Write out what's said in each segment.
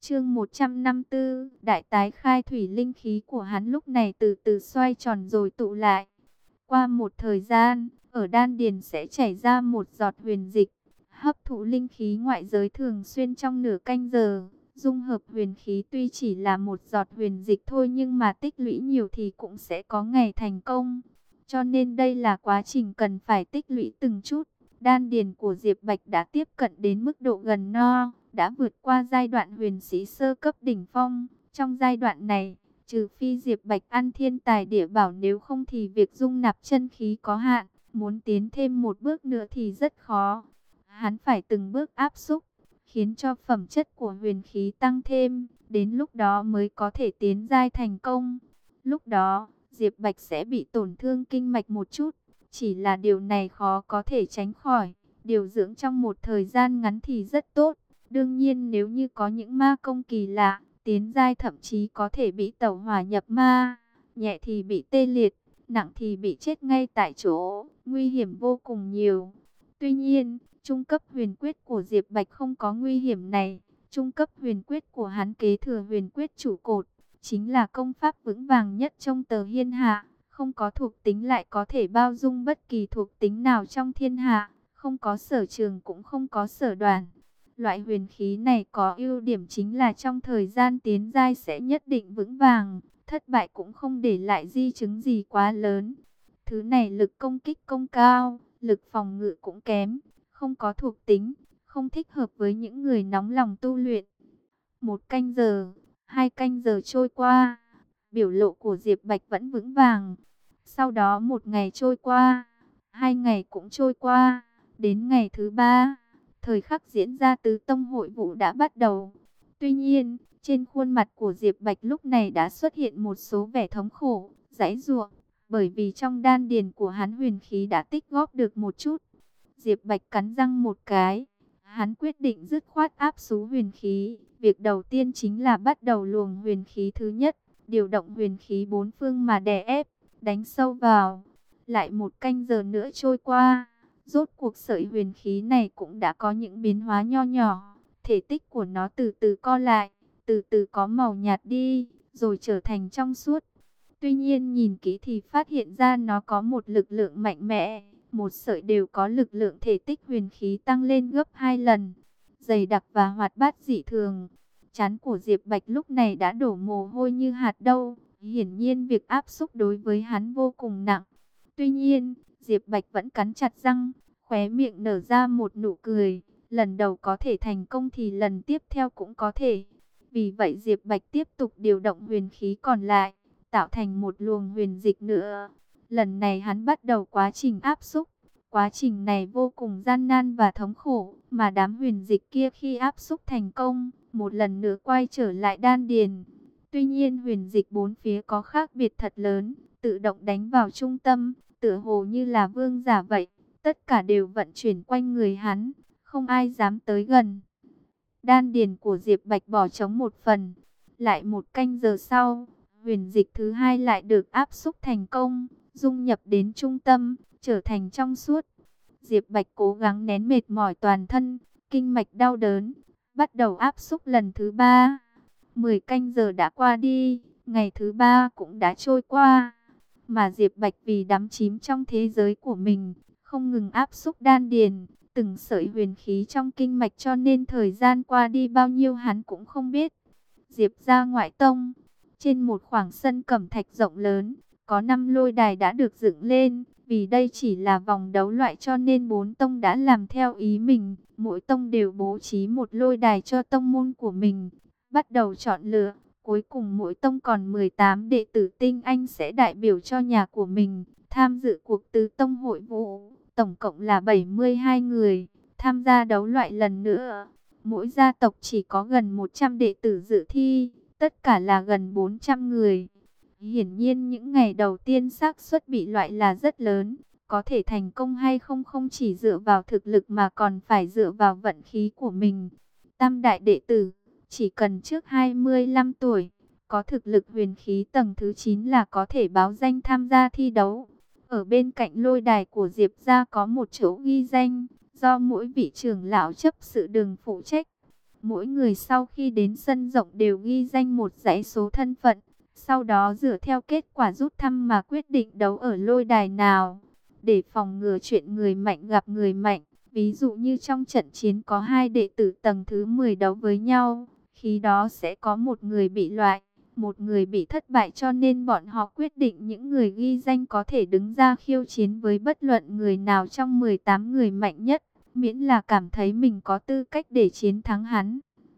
Chương 154, đại tái khai thủy, linh khí của hắn lúc này từ từ xoay tròn rồi tụ lại. Qua một thời gian, ở đan điền sẽ chảy ra một giọt huyền dịch, hấp thụ linh khí ngoại giới thường xuyên trong nửa canh giờ. Dung hợp huyền khí tuy chỉ là một giọt huyền dịch thôi nhưng mà tích lũy nhiều thì cũng sẽ có ngày thành công. Cho nên đây là quá trình cần phải tích lũy từng chút. Đan điền của Diệp Bạch đã tiếp cận đến mức độ gần no, đã vượt qua giai đoạn huyền sĩ sơ cấp đỉnh phong. Trong giai đoạn này, trừ phi Diệp Bạch ăn thiên tài địa bảo, nếu không thì việc dung nạp chân khí có hạn, muốn tiến thêm một bước nữa thì rất khó. Hắn phải từng bước áp xúc, khiến cho phẩm chất của huyền khí tăng thêm, đến lúc đó mới có thể tiến giai thành công. Lúc đó, Diệp Bạch sẽ bị tổn thương kinh mạch một chút, chỉ là điều này khó có thể tránh khỏi. Điều dưỡng trong một thời gian ngắn thì rất tốt. Đương nhiên nếu như có những ma công kỳ lạ, tiến giai thậm chí có thể bị tẩu hỏa nhập ma, nhẹ thì bị tê liệt, nặng thì bị chết ngay tại chỗ, nguy hiểm vô cùng nhiều. Tuy nhiên, trung cấp huyền quyết của Diệp Bạch không có nguy hiểm này. Trung cấp huyền quyết của hắn kế thừa huyền quyết trụ cột, chính là công pháp vững vàng nhất trong tờ thiên hạ, không có thuộc tính lại có thể bao dung bất kỳ thuộc tính nào trong thiên hạ, không có sở trường cũng không có sở đoàn. Loại huyền khí này có ưu điểm chính là trong thời gian tiến giai sẽ nhất định vững vàng, thất bại cũng không để lại di chứng gì quá lớn. Thứ này lực công kích không cao, lực phòng ngự cũng kém, không có thuộc tính, không thích hợp với những người nóng lòng tu luyện. 1 canh giờ, 2 canh giờ trôi qua, biểu lộ của Diệp Bạch vẫn vững vàng. Sau đó 1 ngày trôi qua, 2 ngày cũng trôi qua, đến ngày thứ 3. Thời khắc diễn ra tứ tông hội vụ đã bắt đầu. Tuy nhiên, trên khuôn mặt của Diệp Bạch lúc này đã xuất hiện một số vẻ thống khổ, giãy giụa, bởi vì trong đan điền của hắn huyền khí đã tích góp được một chút. Diệp Bạch cắn răng một cái, hắn quyết định dứt khoát áp xú huyền khí. Việc đầu tiên chính là bắt đầu luồng huyền khí thứ nhất, điều động huyền khí bốn phương mà đè ép, đánh sâu vào. Lại 1 canh giờ nữa trôi qua. Rốt cuộc sợi huyền khí này cũng đã có những biến hóa nho nhỏ. Thể tích của nó từ từ co lại, từ từ có màu nhạt đi, rồi trở thành trong suốt. Tuy nhiên nhìn kỹ thì phát hiện ra nó có một lực lượng mạnh mẽ. Một sợi đều có lực lượng thể tích huyền khí tăng lên gấp 2 lần. Dày đặc và hoạt bát dị thường. Trán của Diệp Bạch lúc này đã đổ mồ hôi như hạt đậu. Hiển nhiên việc áp xúc đối với hắn vô cùng nặng. Tuy nhiên, Diệp Bạch vẫn cắn chặt răng, khóe miệng nở ra một nụ cười. Lần đầu có thể thành công thì lần tiếp theo cũng có thể. Vì vậy Diệp Bạch tiếp tục điều động huyền khí còn lại, tạo thành một luồng huyền dịch nữa. Lần này hắn bắt đầu quá trình áp xúc. Quá trình này vô cùng gian nan và thống khổ, mà đám huyền dịch kia khi áp xúc thành công, một lần nữa quay trở lại đan điền. Tuy nhiên huyền dịch bốn phía có khác biệt thật lớn, tự động đánh vào trung tâm, tựa hồ như là vương giả vậy. Tất cả đều vận chuyển quanh người hắn, không ai dám tới gần. Đan điền của Diệp Bạch bỏ trống một phần. Lại 1 canh giờ sau, huyền dịch thứ hai lại được áp xúc thành công, dung nhập đến trung tâm, trở thành trong suốt. Diệp Bạch cố gắng nén mệt mỏi toàn thân, kinh mạch đau đớn, bắt đầu áp xúc lần thứ 3. 10 canh giờ đã qua đi, ngày thứ 3 cũng đã trôi qua. Mà Diệp Bạch vì đắm chìm trong thế giới của mình, không ngừng áp xúc đan điền, từng sợi huyền khí trong kinh mạch, cho nên thời gian qua đi bao nhiêu hắn cũng không biết. Diệp gia ngoại tông, trên một khoảng sân cẩm thạch rộng lớn, có 5 lôi đài đã được dựng lên. Vì đây chỉ là vòng đấu loại cho nên 4 tông đã làm theo ý mình. Mỗi tông đều bố trí một lôi đài cho tông môn của mình, bắt đầu chọn lựa. Cuối cùng mỗi tông còn 18 đệ tử tinh anh sẽ đại biểu cho nhà của mình tham dự cuộc tứ tông hội vụ. Tổng cộng là 72 người tham gia đấu loại lần nữa. Mỗi gia tộc chỉ có gần 100 đệ tử dự thi, tất cả là gần 400 người. Hiển nhiên những ngày đầu tiên xác suất bị loại là rất lớn. Có thể thành công hay không không chỉ dựa vào thực lực mà còn phải dựa vào vận khí của mình. Tam đại đệ tử, chỉ cần trước 25 tuổi, có thực lực huyền khí tầng thứ 9 là có thể báo danh tham gia thi đấu. Ở bên cạnh lôi đài của Diệp gia có một chỗ ghi danh, do mỗi vị trưởng lão chấp sự đường phụ trách. Mỗi người sau khi đến sân rộng đều ghi danh một dãy số thân phận. Sau đó dựa theo kết quả rút thăm mà quyết định đấu ở lôi đài nào. Để phòng ngừa chuyện người mạnh gặp người mạnh. Ví dụ như trong trận chiến có hai đệ tử tầng thứ 10 đấu với nhau. Khi đó sẽ có một người bị loại, một người bị thất bại, cho nên bọn họ quyết định những người ghi danh có thể đứng ra khiêu chiến với bất luận người nào trong 18 người mạnh nhất. Miễn là cảm thấy mình có tư cách để chiến thắng hắn.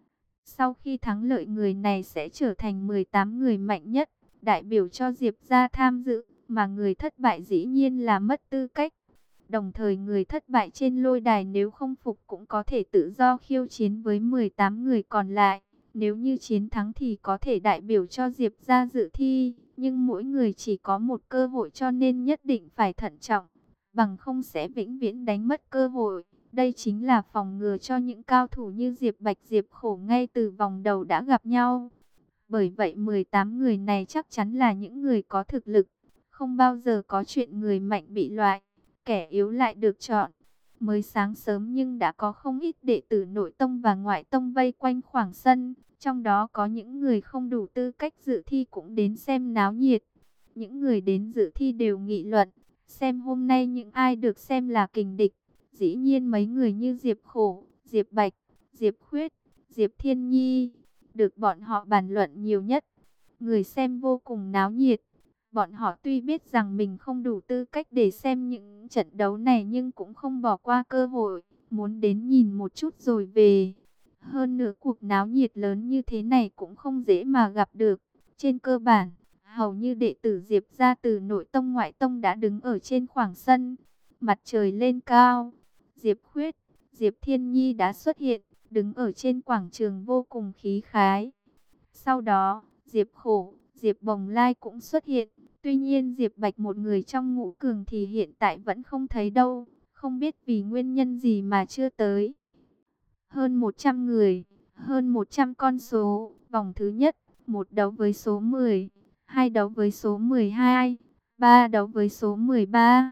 Sau khi thắng lợi, người này sẽ trở thành 18 người mạnh nhất, đại biểu cho Diệp gia tham dự, mà người thất bại dĩ nhiên là mất tư cách. Đồng thời người thất bại trên lôi đài nếu không phục cũng có thể tự do khiêu chiến với 18 người còn lại. Nếu như chiến thắng thì có thể đại biểu cho Diệp gia dự thi, nhưng mỗi người chỉ có một cơ hội cho nên nhất định phải thận trọng, bằng không sẽ vĩnh viễn đánh mất cơ hội. Đây chính là phòng ngừa cho những cao thủ như Diệp Bạch, Diệp Khổ ngay từ vòng đầu đã gặp nhau. Bởi vậy 18 người này chắc chắn là những người có thực lực, không bao giờ có chuyện người mạnh bị loại, kẻ yếu lại được chọn. Mới sáng sớm nhưng đã có không ít đệ tử nội tông và ngoại tông vây quanh khoảng sân, trong đó có những người không đủ tư cách dự thi cũng đến xem náo nhiệt. Những người đến dự thi đều nghị luận, xem hôm nay những ai được xem là kình địch. Dĩ nhiên mấy người như Diệp Khổ, Diệp Bạch, Diệp Khuyết, Diệp Thiên Nhi được bọn họ bàn luận nhiều nhất. Người xem vô cùng náo nhiệt. Bọn họ tuy biết rằng mình không đủ tư cách để xem những trận đấu này nhưng cũng không bỏ qua cơ hội, muốn đến nhìn một chút rồi về. Hơn nữa cuộc náo nhiệt lớn như thế này cũng không dễ mà gặp được. Trên cơ bản, hầu như đệ tử Diệp gia từ nội tông ngoại tông đã đứng ở trên khoảng sân. Mặt trời lên cao, Diệp Khuyết, Diệp Thiên Nhi đã xuất hiện, đứng ở trên quảng trường vô cùng khí khái. Sau đó, Diệp Khổ, Diệp Bồng Lai cũng xuất hiện. Tuy nhiên Diệp Bạch, một người trong ngũ cường, thì hiện tại vẫn không thấy đâu. Không biết vì nguyên nhân gì mà chưa tới. Hơn 100 người, hơn 100 con số. Vòng thứ nhất, một đấu với số 10, hai đấu với số 12, ba đấu với số 13.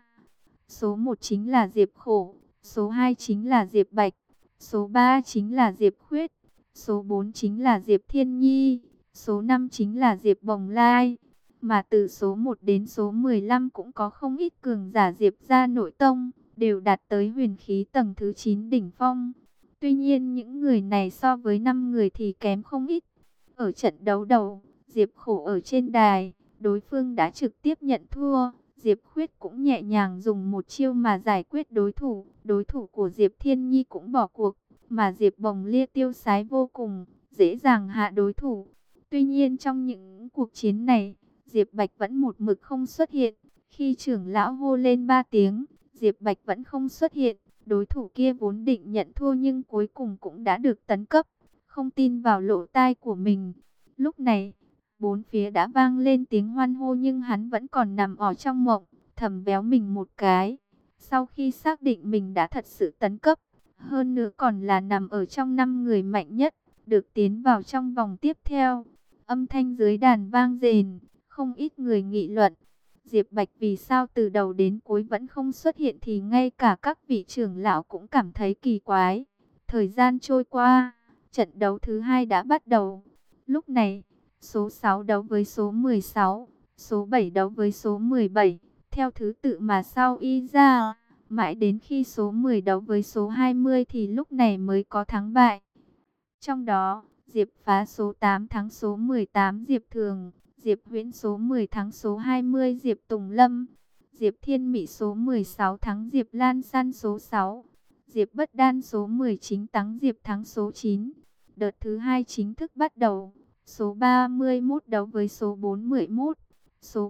Số 1 chính là Diệp Khổ, số 2 chính là Diệp Bạch, số 3 chính là Diệp Khuyết, số 4 chính là Diệp Thiên Nhi, số 5 chính là Diệp Bồng Lai. Mà từ số 1 đến số 15 cũng có không ít cường giả Diệp gia nội tông, đều đạt tới huyền khí tầng thứ 9 đỉnh phong. Tuy nhiên những người này so với 5 người thì kém không ít. Ở trận đấu đầu, Diệp Khổ ở trên đài, đối phương đã trực tiếp nhận thua. Diệp Khuyết cũng nhẹ nhàng dùng một chiêu mà giải quyết đối thủ. Đối thủ của Diệp Thiên Nhi cũng bỏ cuộc, mà Diệp Bồng Lia tiêu sái vô cùng, dễ dàng hạ đối thủ. Tuy nhiên trong những cuộc chiến này, Diệp Bạch vẫn một mực không xuất hiện. Khi trưởng lão hô lên 3 tiếng, Diệp Bạch vẫn không xuất hiện. Đối thủ kia vốn định nhận thua nhưng cuối cùng cũng đã được tấn cấp, không tin vào lỗ tai của mình. Lúc này, bốn phía đã vang lên tiếng hoan hô nhưng hắn vẫn còn nằm ở trong mộng, thầm véo mình một cái. Sau khi xác định mình đã thật sự tấn cấp, hơn nữa còn là nằm ở trong 5 người mạnh nhất, được tiến vào trong vòng tiếp theo. Âm thanh dưới đàn vang rền, không ít người nghị luận. Diệp Bạch vì sao từ đầu đến cuối vẫn không xuất hiện thì ngay cả các vị trưởng lão cũng cảm thấy kỳ quái. Thời gian trôi qua, trận đấu thứ 2 đã bắt đầu. Lúc này, số 6 đấu với số 16, số 7 đấu với số 17, theo thứ tự mà sau y ra. Mãi đến khi số 10 đấu với số 20 thì lúc này mới có thắng bại. Trong đó, Diệp Phá số 8 thắng số 18 Diệp Thường, Diệp Huyễn số 10 thắng số 20 Diệp Tùng Lâm, Diệp Thiên Mị số 16 thắng Diệp Lan San số 6, Diệp Bất Đan số 19 thắng Diệp Thắng số 9. Đợt thứ 2 chính thức bắt đầu. Số 31 đấu với số 41, số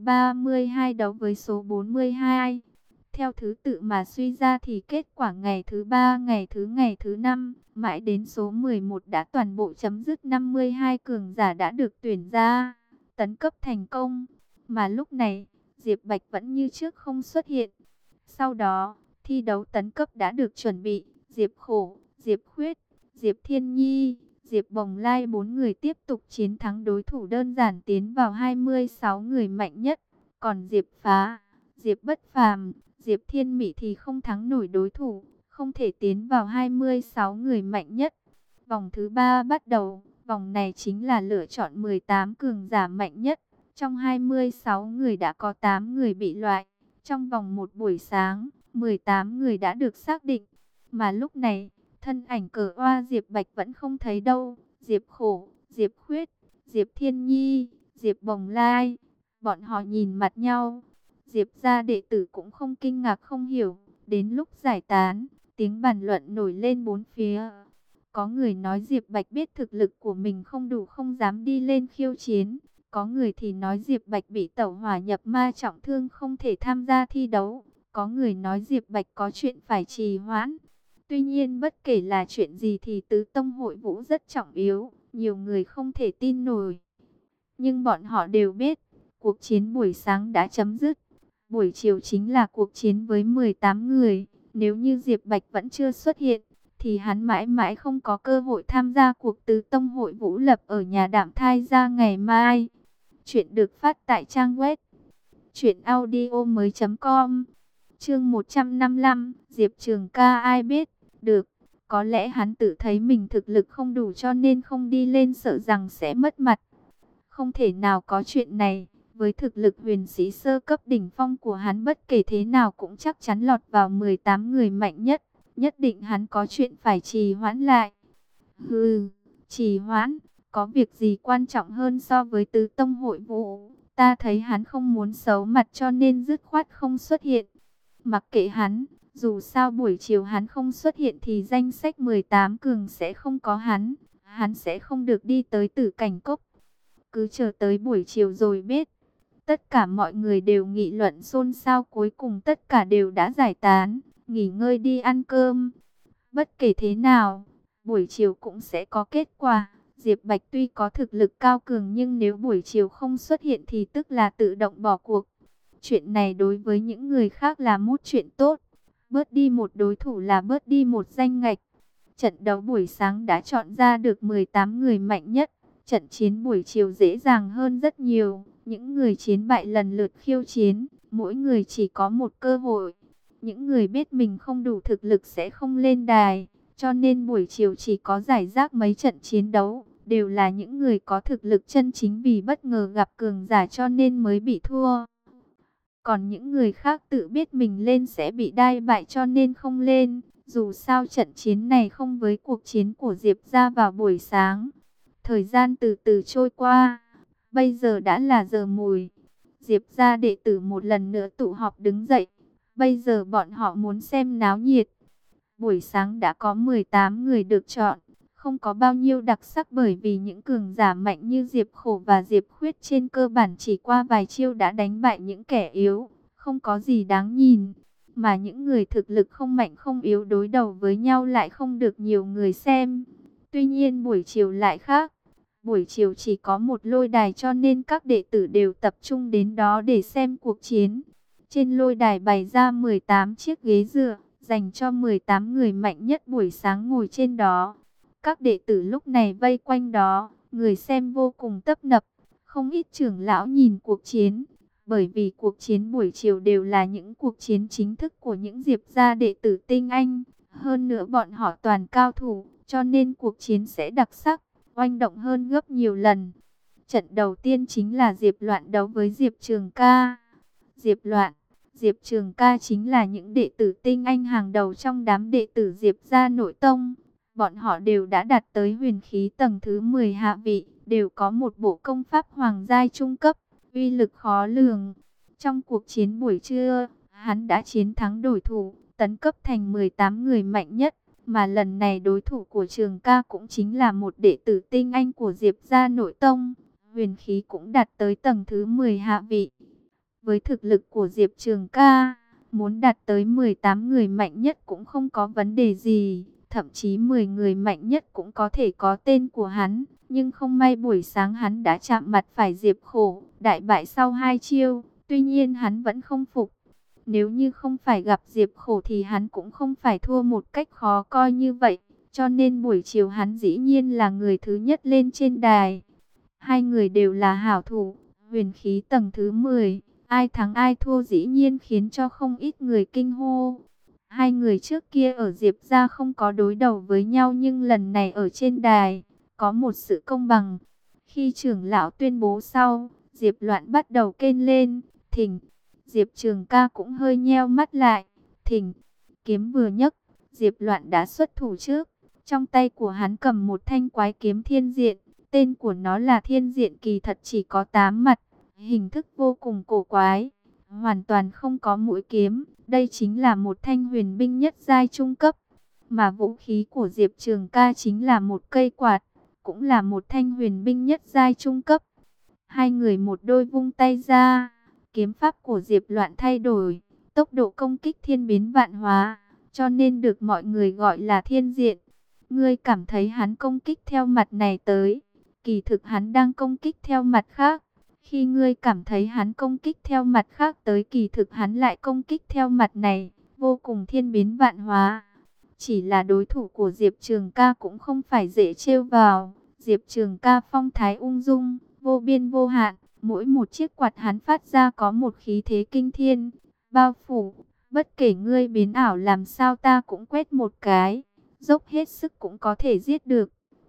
32 đấu với số 42. Theo thứ tự mà suy ra thì kết quả ngày thứ 3, ngày thứ 5, mãi đến số 11 đã toàn bộ chấm dứt. 52 cường giả đã được tuyển ra, tấn cấp thành công. Mà lúc này, Diệp Bạch vẫn như trước không xuất hiện. Sau đó, thi đấu tấn cấp đã được chuẩn bị. Diệp Khổ, Diệp Khuyết, Diệp Thiên Nhi, Diệp Bồng Lai 4 người tiếp tục chiến thắng đối thủ đơn giản tiến vào 26 người mạnh nhất. Còn Diệp Phá, Diệp Bất Phàm, Diệp Thiên Mị thì không thắng nổi đối thủ, không thể tiến vào 26 người mạnh nhất. Vòng thứ 3 bắt đầu, vòng này chính là lựa chọn 18 cường giả mạnh nhất. Trong 26 người đã có 8 người bị loại. Trong vòng một buổi sáng, 18 người đã được xác định. Mà lúc này, thân ảnh cờ oa Diệp Bạch vẫn không thấy đâu. Diệp Khổ, Diệp Khuyết, Diệp Thiên Nhi, Diệp Bồng Lai. Bọn họ nhìn mặt nhau. Diệp gia đệ tử cũng không kinh ngạc không hiểu. Đến lúc giải tán, tiếng bàn luận nổi lên bốn phía. Có người nói Diệp Bạch biết thực lực của mình không đủ không dám đi lên khiêu chiến. Có người thì nói Diệp Bạch bị tẩu hỏa nhập ma trọng thương không thể tham gia thi đấu. Có người nói Diệp Bạch có chuyện phải trì hoãn. Tuy nhiên bất kể là chuyện gì thì tứ tông hội vũ rất trọng yếu. Nhiều người không thể tin nổi. Nhưng bọn họ đều biết, cuộc chiến buổi sáng đã chấm dứt. Buổi chiều chính là cuộc chiến với 18 người. Nếu như Diệp Bạch vẫn chưa xuất hiện, thì hắn mãi mãi không có cơ hội tham gia cuộc tứ tông hội vũ lập ở nhà Đạm Thai ra ngày mai. Chuyện được phát tại trang web truyệnaudiomoi.com. Chương 155, Diệp Trường ca ai biết được, có lẽ hắn tự thấy mình thực lực không đủ cho nên không đi lên sợ rằng sẽ mất mặt. Không thể nào có chuyện này, với thực lực huyền sĩ sơ cấp đỉnh phong của hắn bất kể thế nào cũng chắc chắn lọt vào 18 người mạnh nhất. Nhất định hắn có chuyện phải trì hoãn lại. Hừ, trì hoãn, có việc gì quan trọng hơn so với tứ tông hội vũ? Ta thấy hắn không muốn xấu mặt cho nên dứt khoát không xuất hiện. Mặc kệ hắn, dù sao buổi chiều hắn không xuất hiện thì danh sách 18 cường sẽ không có hắn. Hắn sẽ không được đi tới Tử Cảnh Cốc. Cứ chờ tới buổi chiều rồi biết. Tất cả mọi người đều nghị luận xôn xao, cuối cùng tất cả đều đã giải tán, nghỉ ngơi đi ăn cơm. Bất kể thế nào, buổi chiều cũng sẽ có kết quả. Diệp Bạch tuy có thực lực cao cường nhưng nếu buổi chiều không xuất hiện thì tức là tự động bỏ cuộc. Chuyện này đối với những người khác là một chuyện tốt. Bớt đi một đối thủ là bớt đi một danh ngạch. Trận đấu buổi sáng đã chọn ra được 18 người mạnh nhất. Trận chiến buổi chiều dễ dàng hơn rất nhiều. Những người chiến bại lần lượt khiêu chiến, mỗi người chỉ có một cơ hội. Những người biết mình không đủ thực lực sẽ không lên đài, cho nên buổi chiều chỉ có giải rác mấy trận chiến đấu, đều là những người có thực lực chân chính vì bất ngờ gặp cường giả cho nên mới bị thua. Còn những người khác tự biết mình lên sẽ bị đai bại cho nên không lên. Dù sao trận chiến này không với cuộc chiến của Diệp gia vào buổi sáng. Thời gian từ từ trôi qua. Bây giờ đã là giờ mùi. Diệp gia đệ tử một lần nữa tụ họp đứng dậy. Bây giờ bọn họ muốn xem náo nhiệt. Buổi sáng đã có 18 người được chọn. Không có bao nhiêu đặc sắc bởi vì những cường giả mạnh như Diệp Khổ và Diệp Khuyết trên cơ bản chỉ qua vài chiêu đã đánh bại những kẻ yếu. Không có gì đáng nhìn. Mà những người thực lực không mạnh không yếu đối đầu với nhau lại không được nhiều người xem. Tuy nhiên buổi chiều lại khác. Buổi chiều chỉ có một lôi đài cho nên các đệ tử đều tập trung đến đó để xem cuộc chiến. Trên lôi đài bày ra 18 chiếc ghế dựa, dành cho 18 người mạnh nhất buổi sáng ngồi trên đó. Các đệ tử lúc này vây quanh đó, người xem vô cùng tấp nập, không ít trưởng lão nhìn cuộc chiến. Bởi vì cuộc chiến buổi chiều đều là những cuộc chiến chính thức của những Diệp gia đệ tử tinh anh. Hơn nữa bọn họ toàn cao thủ, cho nên cuộc chiến sẽ đặc sắc, oanh động hơn gấp nhiều lần. Trận đầu tiên chính là Diệp Loạn đấu với Diệp Trường ca. Diệp Loạn, Diệp Trường ca chính là những đệ tử tinh anh hàng đầu trong đám đệ tử Diệp gia nội tông. Bọn họ đều đã đạt tới huyền khí tầng thứ 10 hạ vị, đều có một bộ công pháp hoàng giai trung cấp, uy lực khó lường. Trong cuộc chiến buổi trưa, hắn đã chiến thắng đối thủ, tấn cấp thành 18 người mạnh nhất. Mà lần này đối thủ của Trường ca cũng chính là một đệ tử tinh anh của Diệp gia nội tông. Huyền khí cũng đạt tới tầng thứ 10 hạ vị. Với thực lực của Diệp Trường ca, muốn đạt tới 18 người mạnh nhất cũng không có vấn đề gì. Thậm chí 10 người mạnh nhất cũng có thể có tên của hắn. Nhưng không may buổi sáng hắn đã chạm mặt phải Diệp Khổ, đại bại sau 2 chiêu. Tuy nhiên hắn vẫn không phục. Nếu như không phải gặp Diệp Khổ thì hắn cũng không phải thua một cách khó coi như vậy. Cho nên buổi chiều hắn dĩ nhiên là người thứ nhất lên trên đài. Hai người đều là hảo thủ, huyền khí tầng thứ 10. Ai thắng ai thua dĩ nhiên khiến cho không ít người kinh hô. Hai người trước kia ở Diệp gia không có đối đầu với nhau, nhưng lần này ở trên đài, có một sự công bằng. Khi trưởng lão tuyên bố sau, Diệp Loạn bắt đầu kêu lên, thỉnh. Diệp Trường Ca cũng hơi nheo mắt lại, thỉnh. Kiếm vừa nhấc, Diệp Loạn đã xuất thủ trước. Trong tay của hắn cầm một thanh quái kiếm thiên diện, tên của nó là thiên diện, kỳ thật chỉ có 8 mặt, hình thức vô cùng cổ quái, hoàn toàn không có mũi kiếm. Đây chính là một thanh huyền binh nhất giai trung cấp, mà vũ khí của Diệp Trường Ca chính là một cây quạt, cũng là một thanh huyền binh nhất giai trung cấp. Hai người một đôi vung tay ra, kiếm pháp của Diệp Loạn thay đổi, tốc độ công kích thiên biến vạn hóa, cho nên được mọi người gọi là thiên diện. Ngươi cảm thấy hắn công kích theo mặt này tới, kỳ thực hắn đang công kích theo mặt khác. Khi ngươi cảm thấy hắn công kích theo mặt khác tới, kỳ thực hắn lại công kích theo mặt này, vô cùng thiên biến vạn hóa. Chỉ là đối thủ của Diệp Trường Ca cũng không phải dễ trêu vào. Diệp Trường Ca phong thái ung dung, vô biên vô hạn, mỗi một chiếc quạt hắn phát ra có một khí thế kinh thiên, bao phủ. Bất kể ngươi biến ảo làm sao, ta cũng quét một cái, dốc hết sức cũng có thể giết được.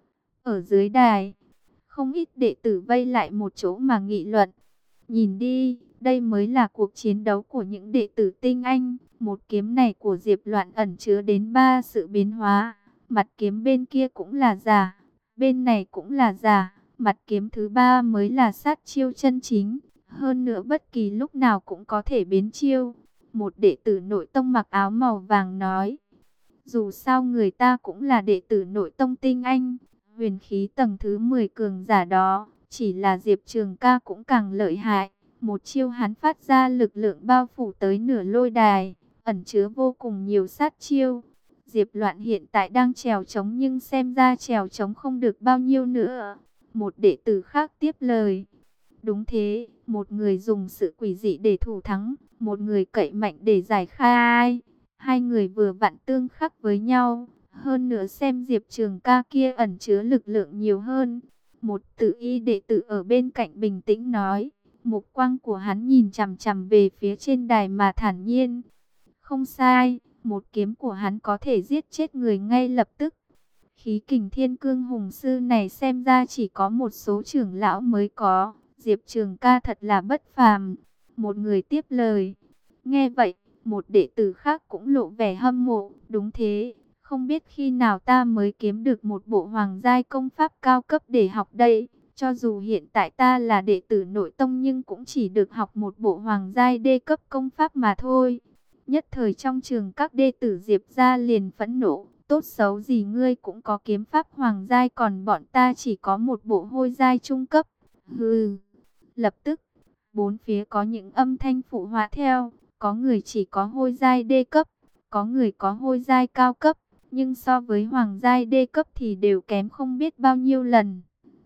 Ở dưới đài, không ít đệ tử vây lại một chỗ mà nghị luận. Nhìn đi, đây mới là cuộc chiến đấu của những đệ tử tinh anh. Một kiếm này của Diệp Loạn ẩn chứa đến 3 sự biến hóa. Mặt kiếm bên kia cũng là giả, bên này cũng là giả. Mặt kiếm thứ 3 mới là sát chiêu chân chính. Hơn nữa bất kỳ lúc nào cũng có thể biến chiêu. Một đệ tử nội tông mặc áo màu vàng nói. Dù sao người ta cũng là đệ tử nội tông tinh anh, huyền khí tầng thứ 10 cường giả đó, chỉ là Diệp Trường Ca cũng càng lợi hại. Một chiêu hắn phát ra lực lượng bao phủ tới nửa lôi đài, ẩn chứa vô cùng nhiều sát chiêu. Diệp Loạn hiện tại đang trèo trống, nhưng xem ra trèo trống không được bao nhiêu nữa. Một đệ tử khác tiếp lời. Đúng thế, một người dùng sự quỷ dị để thủ thắng, một người cậy mạnh để giải khai. Hai người vừa vặn tương khắc với nhau. Hơn nữa xem Diệp Trường Ca kia ẩn chứa lực lượng nhiều hơn. Một tự y đệ tử ở bên cạnh bình tĩnh nói. Mục quang của hắn nhìn chằm chằm về phía trên đài mà thản nhiên. Không sai, một kiếm của hắn có thể giết chết người ngay lập tức. Khí kình thiên cương hùng sư này xem ra chỉ có một số trưởng lão mới có. Diệp Trường Ca thật là bất phàm. Một người tiếp lời. Nghe vậy, một đệ tử khác cũng lộ vẻ hâm mộ. Đúng thế, không biết khi nào ta mới kiếm được một bộ hoàng giai công pháp cao cấp để học đây. Cho dù hiện tại ta là đệ tử nội tông, nhưng cũng chỉ được học một bộ hoàng giai đê cấp công pháp mà thôi. Nhất thời trong trường các đệ tử Diệp gia liền phẫn nộ. Tốt xấu gì ngươi cũng có kiếm pháp hoàng giai, còn bọn ta chỉ có một bộ hôi giai trung cấp. Hừ. Lập tức, bốn phía có những âm thanh phụ họa theo. Có người chỉ có hôi giai đê cấp, có người có hôi giai cao cấp, nhưng so với hoàng giai đê cấp thì đều kém không biết bao nhiêu lần.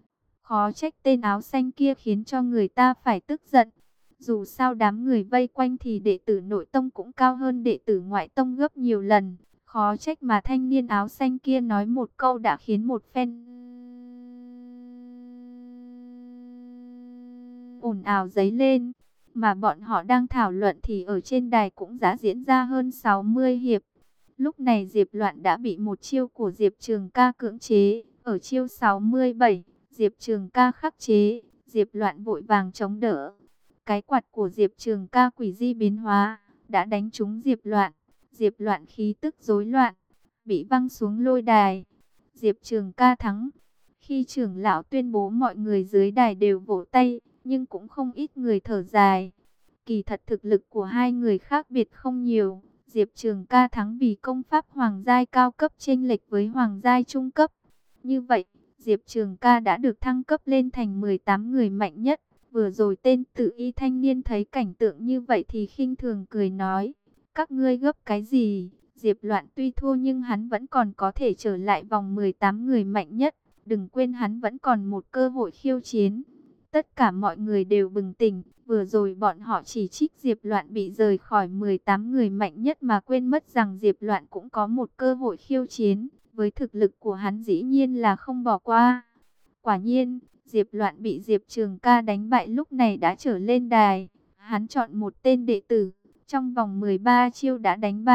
Khó trách tên áo xanh kia khiến cho người ta phải tức giận. Dù sao đám người vây quanh thì đệ tử nội tông cũng cao hơn đệ tử ngoại tông gấp nhiều lần. Khó trách mà thanh niên áo xanh kia nói một câu đã khiến một phen ồn ào dấy lên. Mà bọn họ đang thảo luận thì ở trên đài cũng đã diễn ra hơn 60 hiệp. Lúc này Diệp Loạn đã bị một chiêu của Diệp Trường Ca cưỡng chế. Ở chiêu 67, Diệp Trường Ca khắc chế, Diệp Loạn vội vàng chống đỡ. Cái quạt của Diệp Trường Ca quỷ di biến hóa, đã đánh trúng Diệp Loạn. Diệp Loạn khí tức rối loạn, bị văng xuống lôi đài. Diệp Trường Ca thắng. Khi trưởng lão tuyên bố, mọi người dưới đài đều vỗ tay, nhưng cũng không ít người thở dài. Kỳ thật thực lực của hai người khác biệt không nhiều. Diệp Trường Ca thắng vì công pháp hoàng giai cao cấp chênh lệch với hoàng giai trung cấp. Như vậy, Diệp Trường Ca đã được thăng cấp lên thành 18 người mạnh nhất. Vừa rồi tên tự y thanh niên thấy cảnh tượng như vậy thì khinh thường cười nói. Các ngươi gấp cái gì? Diệp Loạn tuy thua nhưng hắn vẫn còn có thể trở lại vòng 18 người mạnh nhất. Đừng quên hắn vẫn còn một cơ hội khiêu chiến. Tất cả mọi người đều bừng tỉnh. Vừa rồi bọn họ chỉ trích Diệp Loạn bị rời khỏi 18 người mạnh nhất mà quên mất rằng Diệp Loạn cũng có một cơ hội khiêu chiến. Với thực lực của hắn dĩ nhiên là không bỏ qua. Quả nhiên, Diệp Loạn bị Diệp Trường Ca đánh bại, lúc này đã trở lên đài. Hắn chọn một tên đệ tử, trong vòng 13 chiêu đã đánh bại.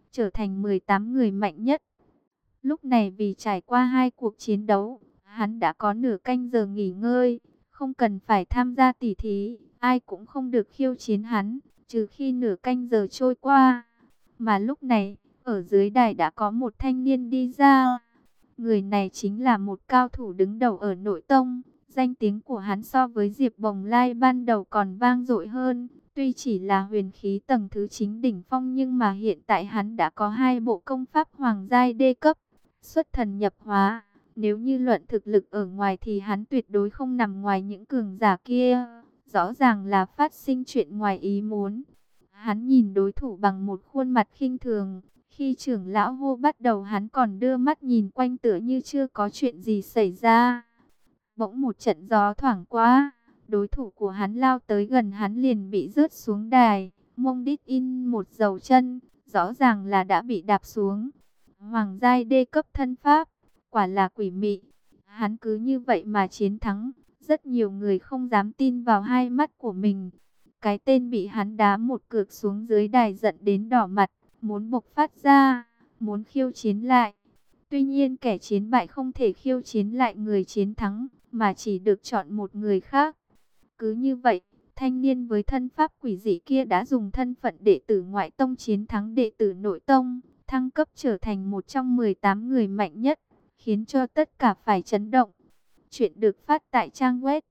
trở thành 18 người mạnh nhất. Lúc này vì trải qua 2 cuộc chiến đấu, hắn đã có nửa canh giờ nghỉ ngơi, không cần phải tham gia tỉ thí, ai cũng không được khiêu chiến hắn, trừ khi nửa canh giờ trôi qua. Mà lúc này, ở dưới đài đã có một thanh niên đi ra. Người này chính là một cao thủ đứng đầu ở nội tông. Danh tiếng của hắn so với Diệp Bồng Lai ban đầu còn vang dội hơn. Tuy chỉ là huyền khí tầng thứ 9 đỉnh phong, nhưng mà hiện tại hắn đã có 2 bộ công pháp hoàng giai đê cấp, xuất thần nhập hóa. Nếu như luận thực lực ở ngoài thì hắn tuyệt đối không nằm ngoài những cường giả kia. Rõ ràng là phát sinh chuyện ngoài ý muốn. Hắn nhìn đối thủ bằng một khuôn mặt khinh thường. Khi trưởng lão hô bắt đầu, hắn còn đưa mắt nhìn quanh tựa như chưa có chuyện gì xảy ra. Bỗng một trận gió thoảng qua, đối thủ của hắn lao tới gần hắn liền bị rớt xuống đài, mông đít in một dấu chân, rõ ràng là đã bị đạp xuống. Hoàng giai đê cấp thân pháp, quả là quỷ mị. Hắn cứ như vậy mà chiến thắng, rất nhiều người không dám tin vào hai mắt của mình. Cái tên bị hắn đá một cước xuống dưới đài giận đến đỏ mặt, muốn bộc phát ra, muốn khiêu chiến lại. Tuy nhiên kẻ chiến bại không thể khiêu chiến lại người chiến thắng, mà chỉ được chọn một người khác. Cứ như vậy, thanh niên với thân pháp quỷ dị kia đã dùng thân phận đệ tử ngoại tông chiến thắng đệ tử nội tông, thăng cấp trở thành một trong 18 người mạnh nhất, khiến cho tất cả phải chấn động. Chuyện được phát tại trang web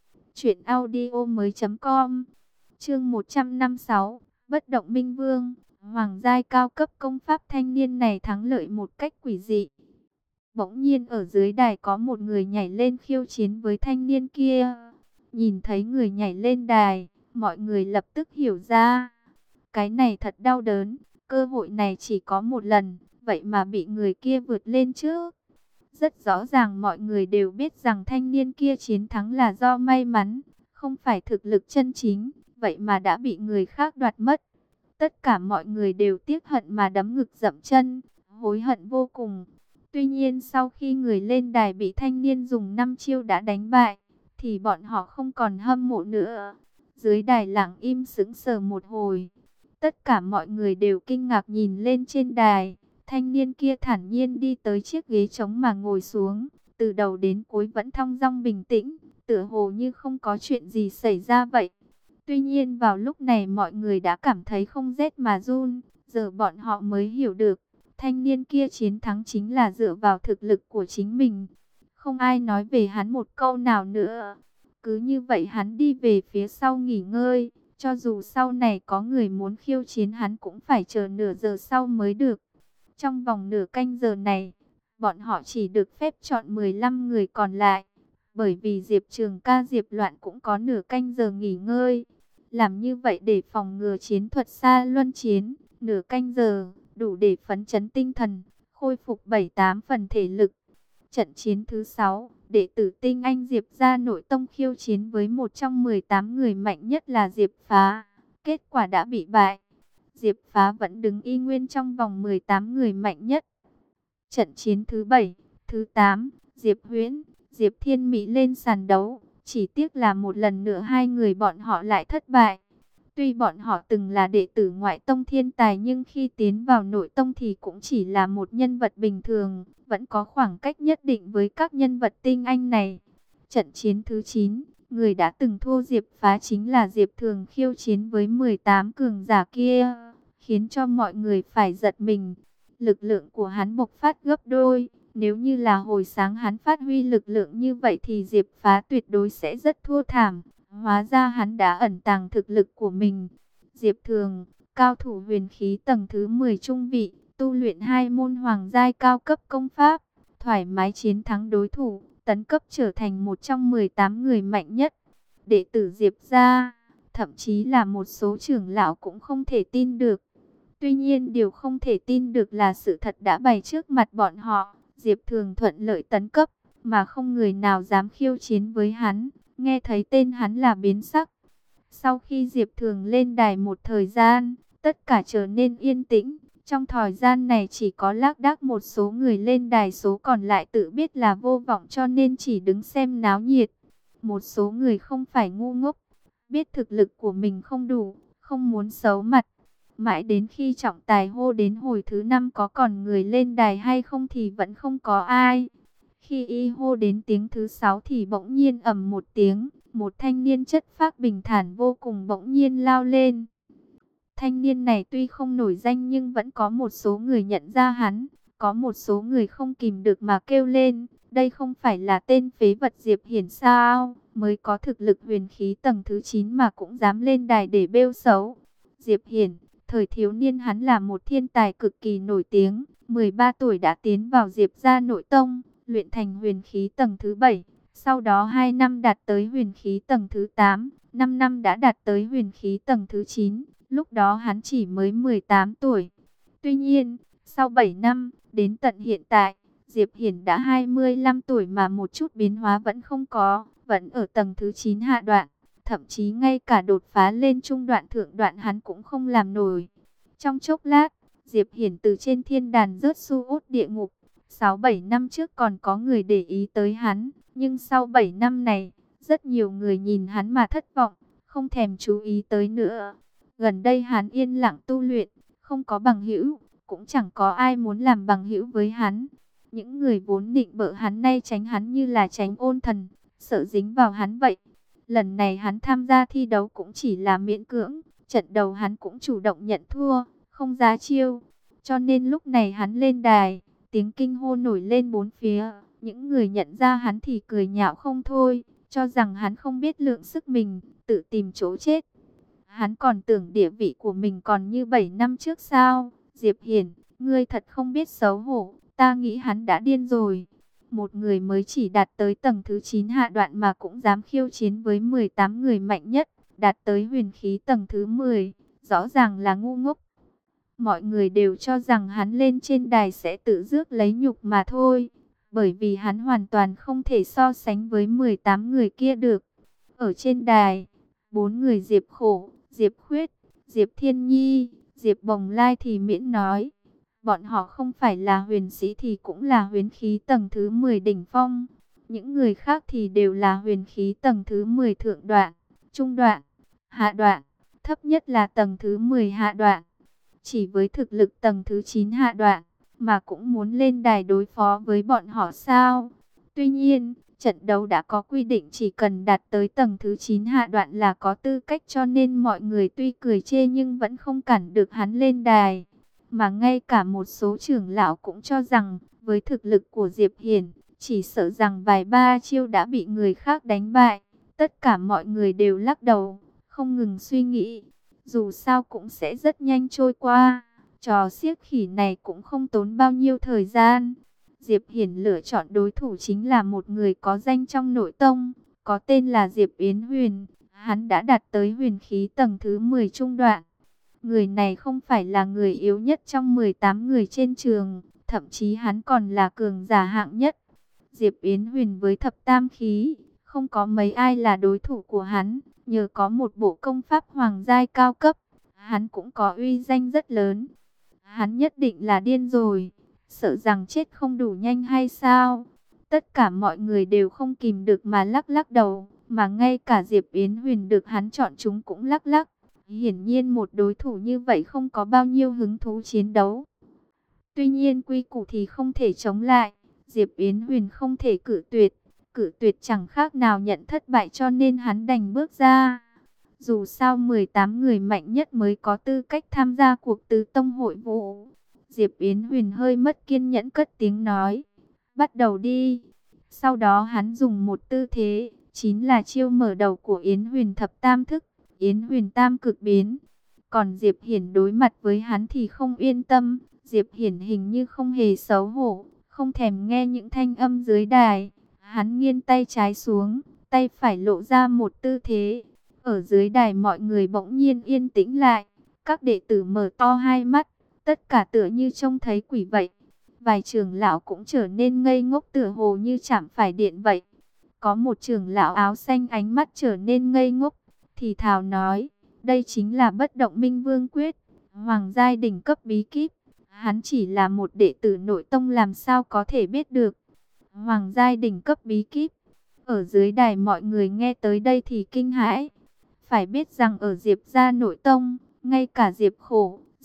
truyệnaudiomoi.com. Chương 156, Bất động minh vương. Hoàng giai cao cấp công pháp thanh niên này thắng lợi một cách quỷ dị. Bỗng nhiên ở dưới đài có một người nhảy lên khiêu chiến với thanh niên kia. Nhìn thấy người nhảy lên đài, mọi người lập tức hiểu ra. Cái này thật đau đớn, cơ hội này chỉ có một lần, vậy mà bị người kia vượt lên trước. Rất rõ ràng mọi người đều biết rằng thanh niên kia chiến thắng là do may mắn, không phải thực lực chân chính, vậy mà đã bị người khác đoạt mất. Tất cả mọi người đều tiếc hận mà đấm ngực dậm chân, hối hận vô cùng. Tuy nhiên sau khi người lên đài bị thanh niên dùng 5 chiêu đã đánh bại, thì bọn họ không còn hâm mộ nữa. Dưới đài lặng im sững sờ một hồi. Tất cả mọi người đều kinh ngạc nhìn lên trên đài. Thanh niên kia thản nhiên đi tới chiếc ghế trống mà ngồi xuống. Từ đầu đến cuối vẫn thong dong bình tĩnh, tựa hồ như không có chuyện gì xảy ra vậy. Tuy nhiên vào lúc này mọi người đã cảm thấy không rét mà run. Giờ bọn họ mới hiểu được, thanh niên kia chiến thắng chính là dựa vào thực lực của chính mình. Không ai nói về hắn một câu nào nữa. Cứ như vậy hắn đi về phía sau nghỉ ngơi. Cho dù sau này có người muốn khiêu chiến hắn cũng phải chờ nửa giờ sau mới được. Trong vòng nửa canh giờ này, bọn họ chỉ được phép chọn 15 người còn lại. Bởi vì Diệp Trường Ca Diệp Loạn cũng có nửa canh giờ nghỉ ngơi. Làm như vậy để phòng ngừa chiến thuật xa luân chiến. Nửa canh giờ, đủ để phấn chấn tinh thần, khôi phục 7-8 phần thể lực. Trận chiến thứ 6, đệ tử tinh anh Diệp gia nội tông khiêu chiến với một trong 18 người mạnh nhất là Diệp Phá. Kết quả đã bị bại. Diệp Phá vẫn đứng y nguyên trong vòng 18 người mạnh nhất. Trận chiến thứ 7, thứ 8, Diệp Huyễn, Diệp Thiên Mỹ lên sàn đấu. Chỉ tiếc là một lần nữa hai người bọn họ lại thất bại. Tuy bọn họ từng là đệ tử ngoại tông thiên tài, nhưng khi tiến vào nội tông thì cũng chỉ là một nhân vật bình thường, vẫn có khoảng cách nhất định với các nhân vật tinh anh này. Trận chiến thứ 9, người đã từng thua Diệp Phá chính là Diệp Thường khiêu chiến với 18 cường giả kia, khiến cho mọi người phải giật mình. Lực lượng của hắn bộc phát gấp đôi, nếu như là hồi sáng hắn phát huy lực lượng như vậy thì Diệp Phá tuyệt đối sẽ rất thua thảm. Hóa ra hắn đã ẩn tàng thực lực của mình. Diệp Thường, cao thủ huyền khí tầng thứ 10 trung vị, tu luyện 2 môn hoàng giai cao cấp công pháp, thoải mái chiến thắng đối thủ, tấn cấp trở thành một trong 18 người mạnh nhất. Đệ tử Diệp gia, thậm chí là một số trưởng lão cũng không thể tin được. Tuy nhiên điều không thể tin được là sự thật đã bày trước mặt bọn họ. Diệp Thường thuận lợi tấn cấp, mà không người nào dám khiêu chiến với hắn. Nghe thấy tên hắn là biến sắc. Sau khi Diệp Thường lên đài một thời gian, tất cả trở nên yên tĩnh. Trong thời gian này chỉ có lác đác một số người lên đài, số còn lại tự biết là vô vọng cho nên chỉ đứng xem náo nhiệt. Một số người không phải ngu ngốc, biết thực lực của mình không đủ, không muốn xấu mặt. Mãi đến khi trọng tài hô đến hồi thứ 5 có còn người lên đài hay không thì vẫn không có ai. Khi y hô đến tiếng thứ 6 thì bỗng nhiên ầm một tiếng, một thanh niên chất phác bình thản vô cùng bỗng nhiên lao lên. Thanh niên này tuy không nổi danh nhưng vẫn có một số người nhận ra hắn, có một số người không kìm được mà kêu lên, đây không phải là tên phế vật Diệp Hiển sao, mới có thực lực huyền khí tầng thứ 9 mà cũng dám lên đài để bêu xấu. Diệp Hiển, thời thiếu niên hắn là một thiên tài cực kỳ nổi tiếng, 13 tuổi đã tiến vào Diệp gia nội tông, luyện thành huyền khí tầng thứ 7, sau đó 2 năm đạt tới huyền khí tầng thứ 8, 5 năm đã đạt tới huyền khí tầng thứ 9. Lúc đó hắn chỉ mới 18 tuổi. Tuy nhiên, sau 7 năm, đến tận hiện tại, Diệp Hiển đã 25 tuổi mà một chút biến hóa vẫn không có, vẫn ở tầng thứ 9 hạ đoạn. Thậm chí ngay cả đột phá lên trung đoạn thượng đoạn hắn cũng không làm nổi. Trong chốc lát, Diệp Hiển từ trên thiên đàn rớt su địa ngục. 6-7 năm trước còn có người để ý tới hắn, nhưng sau 7 năm này, rất nhiều người nhìn hắn mà thất vọng, không thèm chú ý tới nữa. Gần đây hắn yên lặng tu luyện, không có bằng hữu, cũng chẳng có ai muốn làm bằng hữu với hắn. Những người vốn định bợ hắn nay tránh hắn như là tránh ôn thần, sợ dính vào hắn vậy. Lần này hắn tham gia thi đấu cũng chỉ là miễn cưỡng, trận đầu hắn cũng chủ động nhận thua, không ra chiêu. Cho nên lúc này hắn lên đài, tiếng kinh hô nổi lên bốn phía. Những người nhận ra hắn thì cười nhạo không thôi, cho rằng hắn không biết lượng sức mình, tự tìm chỗ chết. Hắn còn tưởng địa vị của mình còn như 7 năm trước sao? Diệp Hiển, ngươi thật không biết xấu hổ, ta nghĩ hắn đã điên rồi. Một người mới chỉ đạt tới tầng thứ 9 hạ đoạn mà cũng dám khiêu chiến với 18 người mạnh nhất, đạt tới huyền khí tầng thứ 10, rõ ràng là ngu ngốc. Mọi người đều cho rằng hắn lên trên đài sẽ tự rước lấy nhục mà thôi, bởi vì hắn hoàn toàn không thể so sánh với 18 người kia được. Ở trên đài, 4 người Diệp Khổ, Diệp Khuyết, Diệp Thiên Nhi, Diệp Bồng Lai thì miễn nói. Bọn họ không phải là huyền sĩ thì cũng là huyền khí tầng thứ 10 đỉnh phong. Những người khác thì đều là huyền khí tầng thứ 10 thượng đoạn, trung đoạn, hạ đoạn, thấp nhất là tầng thứ 10 hạ đoạn. Chỉ với thực lực tầng thứ 9 hạ đoạn, mà cũng muốn lên đài đối phó với bọn họ sao? Tuy nhiên, trận đấu đã có quy định chỉ cần đạt tới tầng thứ 9 hạ đoạn là có tư cách, cho nên mọi người tuy cười chê nhưng vẫn không cản được hắn lên đài. Mà ngay cả một số trưởng lão cũng cho rằng, với thực lực của Diệp Hiển, chỉ sợ rằng vài ba chiêu đã bị người khác đánh bại. Tất cả mọi người đều lắc đầu, không ngừng suy nghĩ. Dù sao cũng sẽ rất nhanh trôi qua. Trò xiếc khỉ này cũng không tốn bao nhiêu thời gian. Diệp Hiển lựa chọn đối thủ chính là một người có danh trong nội tông, có tên là Diệp Yến Huyền. Hắn đã đạt tới huyền khí tầng thứ 10 trung đoạn. Người này không phải là người yếu nhất trong 18 người trên trường, thậm chí hắn còn là cường giả hạng nhất. Diệp Yến Huyền với thập tam khí, không có mấy ai là đối thủ của hắn, nhờ có một bộ công pháp hoàng giai cao cấp, hắn cũng có uy danh rất lớn. Hắn nhất định là điên rồi, sợ rằng chết không đủ nhanh hay sao? Tất cả mọi người đều không kìm được mà lắc lắc đầu, mà ngay cả Diệp Yến Huyền được hắn chọn chúng cũng lắc lắc. Hiển nhiên một đối thủ như vậy không có bao nhiêu hứng thú chiến đấu. Tuy nhiên quy củ thì không thể chống lại, Diệp Yến Huyền không thể cự tuyệt chẳng khác nào nhận thất bại, cho nên hắn đành bước ra. Dù sao 18 người mạnh nhất mới có tư cách tham gia cuộc tứ tông hội vụ. Diệp Yến Huyền hơi mất kiên nhẫn cất tiếng nói, bắt đầu đi. Sau đó hắn dùng một tư thế, chính là chiêu mở đầu của Yến Huyền thập tam thức, Yến Huyền tam cực biến. Còn Diệp Hiển đối mặt với hắn thì không yên tâm. Diệp Hiển hình như không hề xấu hổ, không thèm nghe những thanh âm dưới đài. Hắn nghiêng tay trái xuống, tay phải lộ ra một tư thế. Ở dưới đài mọi người bỗng nhiên yên tĩnh lại. Các đệ tử mở to hai mắt, tất cả tựa như trông thấy quỷ vậy. Vài trưởng lão cũng trở nên ngây ngốc, tựa hồ như chạm phải điện vậy. Có một trưởng lão áo xanh ánh mắt trở nên ngây ngốc, thì thào nói, đây chính là Bất Động Minh Vương Quyết, hoàng giai đỉnh cấp bí kíp. Hắn chỉ là một đệ tử nội tông làm sao có thể biết được. Hoàng giai đỉnh cấp bí kíp. Ở dưới đài mọi người nghe tới đây thì kinh hãi. Phải biết rằng ở Diệp gia nội tông, ngay cả Diệp Khổ,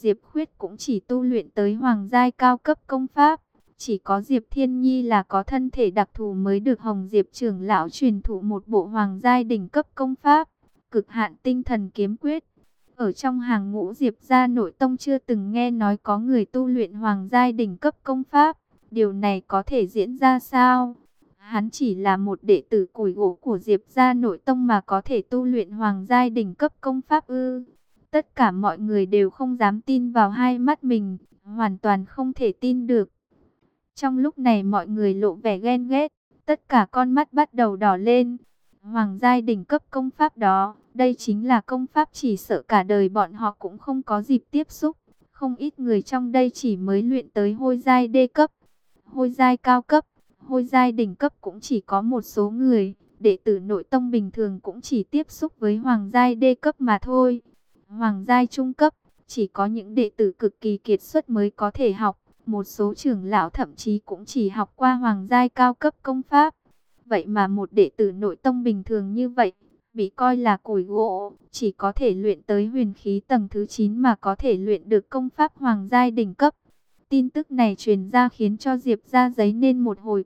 Diệp Khuyết cũng chỉ tu luyện tới hoàng giai cao cấp công pháp. Chỉ có Diệp Thiên Nhi là có thân thể đặc thù mới được Hồng Diệp trưởng lão truyền thụ một bộ hoàng giai đỉnh cấp công pháp, Cực hạn tinh thần kiếm quyết. Ở trong hàng ngũ Diệp gia nội tông chưa từng nghe nói có người tu luyện hoàng giai đỉnh cấp công pháp. Điều này có thể diễn ra sao? Hắn chỉ là một đệ tử củi gỗ của Diệp gia nội tông mà có thể tu luyện hoàng giai đỉnh cấp công pháp ư? Tất cả mọi người đều không dám tin vào hai mắt mình, hoàn toàn không thể tin được. Trong lúc này mọi người lộ vẻ ghen ghét, tất cả con mắt bắt đầu đỏ lên. Hoàng giai đỉnh cấp công pháp đó, đây chính là công pháp chỉ sợ cả đời bọn họ cũng không có dịp tiếp xúc. Không ít người trong đây chỉ mới luyện tới hôi giai đê cấp, hôi giai cao cấp, hôi giai đỉnh cấp cũng chỉ có một số người. Đệ tử nội tông bình thường cũng chỉ tiếp xúc với hoàng giai đê cấp mà thôi. Hoàng giai trung cấp, chỉ có những đệ tử cực kỳ kiệt xuất mới có thể học. Một số trưởng lão thậm chí cũng chỉ học qua hoàng giai cao cấp công pháp. Vậy mà một đệ tử nội tông bình thường như vậy, bị coi là củi gỗ, chỉ có thể luyện tới huyền khí tầng thứ 9 mà có thể luyện được công pháp hoàng giai đỉnh cấp. Tin tức này truyền ra khiến cho Diệp gia giấy nên một hồi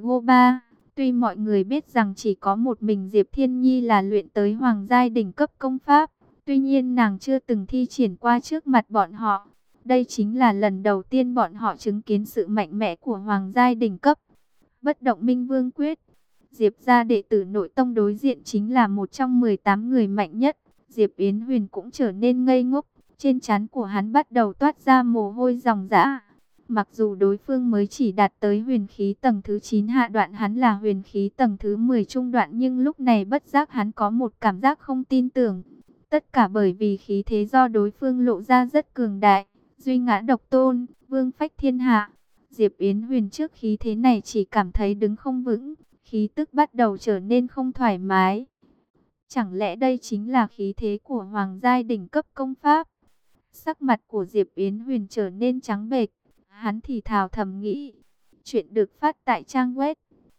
ba. Tuy mọi người biết rằng chỉ có một mình Diệp Thiên Nhi là luyện tới hoàng giai đỉnh cấp công pháp, tuy nhiên nàng chưa từng thi triển qua trước mặt bọn họ. Đây chính là lần đầu tiên bọn họ chứng kiến sự mạnh mẽ của hoàng giai đỉnh cấp. Bất động minh vương quyết. Diệp gia đệ tử nội tông đối diện chính là một trong 18 người mạnh nhất. Diệp Yến Huyền cũng trở nên ngây ngốc. Trên trán của hắn bắt đầu toát ra mồ hôi ròng rã. Mặc dù đối phương mới chỉ đạt tới huyền khí tầng thứ 9 hạ đoạn, hắn là huyền khí tầng thứ 10 trung đoạn, nhưng lúc này bất giác hắn có một cảm giác không tin tưởng. Tất cả bởi vì khí thế do đối phương lộ ra rất cường đại. Duy ngã độc tôn, vương phách thiên hạ. Diệp Yến Huyền trước khí thế này chỉ cảm thấy đứng không vững, khí tức bắt đầu trở nên không thoải mái. Chẳng lẽ đây chính là khí thế của hoàng giai đỉnh cấp công pháp? Sắc mặt của Diệp Yến Huyền trở nên trắng bệch, hắn thì thào thầm nghĩ. Chuyện được phát tại trang web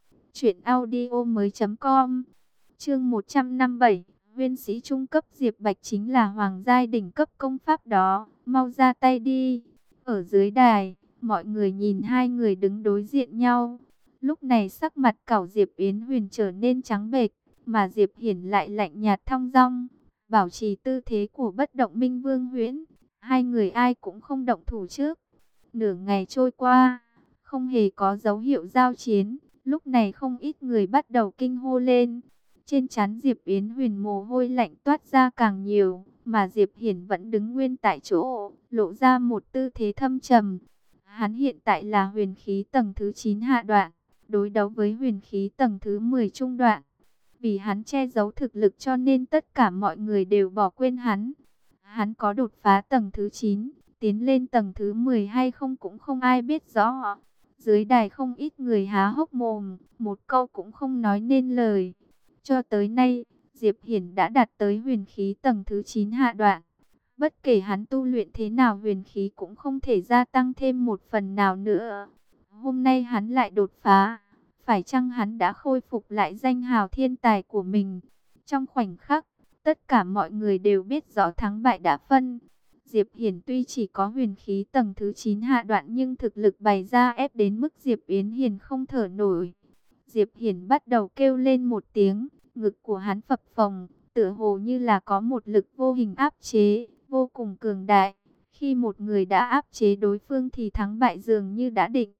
truyệnaudiomoi.com. Chương 157. Nguyên sĩ trung cấp Diệp Bạch chính là hoàng giai đỉnh cấp công pháp đó, mau ra tay đi. Ở dưới đài, mọi người nhìn hai người đứng đối diện nhau. Lúc này sắc mặt cẩu Diệp Yến Huyền trở nên trắng bệch, mà Diệp Hiển lại lạnh nhạt thong dong, bảo trì tư thế của bất động minh vương huyễn. Hai người ai cũng không động thủ trước. Nửa ngày trôi qua, không hề có dấu hiệu giao chiến. Lúc này không ít người bắt đầu kinh hô lên. Trên trán Diệp Yến Huyền mồ hôi lạnh toát ra càng nhiều, mà Diệp Hiển vẫn đứng nguyên tại chỗ, lộ ra một tư thế thâm trầm. Hắn hiện tại là huyền khí tầng thứ 9 hạ đoạn, đối đấu với huyền khí tầng thứ 10 trung đoạn. Vì hắn che giấu thực lực cho nên tất cả mọi người đều bỏ quên hắn. Hắn có đột phá tầng thứ 9, tiến lên tầng thứ 10 hay không cũng không ai biết rõ. Dưới đài không ít người há hốc mồm, một câu cũng không nói nên lời. Cho tới nay, Diệp Hiển đã đạt tới huyền khí tầng thứ 9 hạ đoạn. Bất kể hắn tu luyện thế nào, huyền khí cũng không thể gia tăng thêm một phần nào nữa. Hôm nay hắn lại đột phá. Phải chăng hắn đã khôi phục lại danh hào thiên tài của mình? Trong khoảnh khắc, tất cả mọi người đều biết rõ thắng bại đã phân. Diệp Hiển tuy chỉ có huyền khí tầng thứ 9 hạ đoạn, nhưng thực lực bày ra ép đến mức Diệp Yến Hiển không thở nổi. Diệp Hiển bắt đầu kêu lên một tiếng, ngực của hắn phập phồng, tựa hồ như là có một lực vô hình áp chế, vô cùng cường đại. Khi một người đã áp chế đối phương thì thắng bại dường như đã định.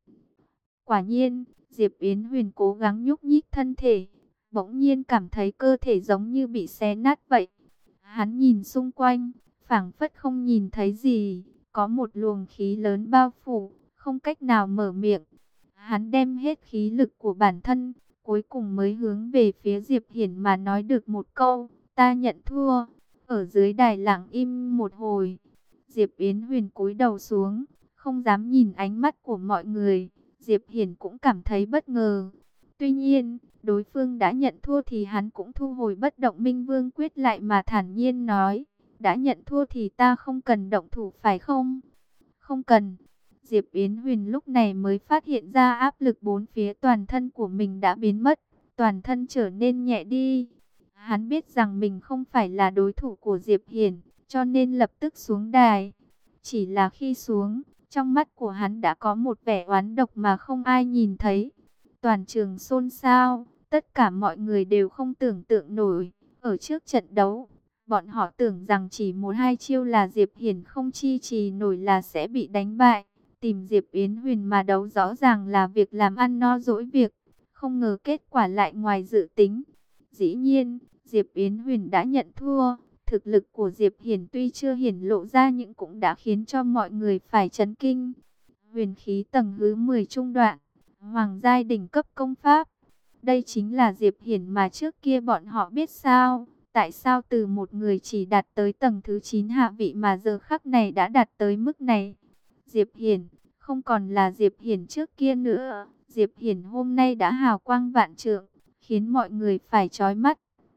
Quả nhiên, Diệp Yến Huyền cố gắng nhúc nhích thân thể, bỗng nhiên cảm thấy cơ thể giống như bị xé nát vậy. Hắn nhìn xung quanh, phảng phất không nhìn thấy gì, có một luồng khí lớn bao phủ, không cách nào mở miệng. Hắn đem hết khí lực của bản thân, cuối cùng mới hướng về phía Diệp Hiển mà nói được một câu, ta nhận thua. Ở dưới đài lặng im một hồi, Diệp Yến Huyền cúi đầu xuống, không dám nhìn ánh mắt của mọi người. Diệp Hiển cũng cảm thấy bất ngờ. Tuy nhiên, đối phương đã nhận thua thì hắn cũng thu hồi bất động minh vương quyết lại mà thản nhiên nói, đã nhận thua thì ta không cần động thủ phải không? Không cần. Diệp Yến Huyền lúc này mới phát hiện ra áp lực bốn phía toàn thân của mình đã biến mất, toàn thân trở nên nhẹ đi. Hắn biết rằng mình không phải là đối thủ của Diệp Hiển, cho nên lập tức xuống đài. Chỉ là khi xuống, trong mắt của hắn đã có một vẻ oán độc mà không ai nhìn thấy. Toàn trường xôn xao, tất cả mọi người đều không tưởng tượng nổi. Ở trước trận đấu, bọn họ tưởng rằng chỉ một hai chiêu là Diệp Hiển không chi trì nổi là sẽ bị đánh bại. Tìm Diệp Yến Huyền mà đấu rõ ràng là việc làm ăn no dỗi việc. Không ngờ kết quả lại ngoài dự tính. Dĩ nhiên, Diệp Yến Huyền đã nhận thua. Thực lực của Diệp Hiển tuy chưa hiển lộ ra nhưng cũng đã khiến cho mọi người phải chấn kinh. Huyền khí tầng thứ 10 trung đoạn, hoàng giai đỉnh cấp công pháp. Đây chính là Diệp Hiển mà trước kia bọn họ biết sao? Tại sao từ một người chỉ đạt tới tầng thứ 9 hạ vị mà giờ khắc này đã đạt tới mức này? Diệp Hiển không còn là Diệp Hiển trước kia nữa. Diệp Hiển hôm nay đã hào quang vạn trượng, khiến mọi người phải chói mắt.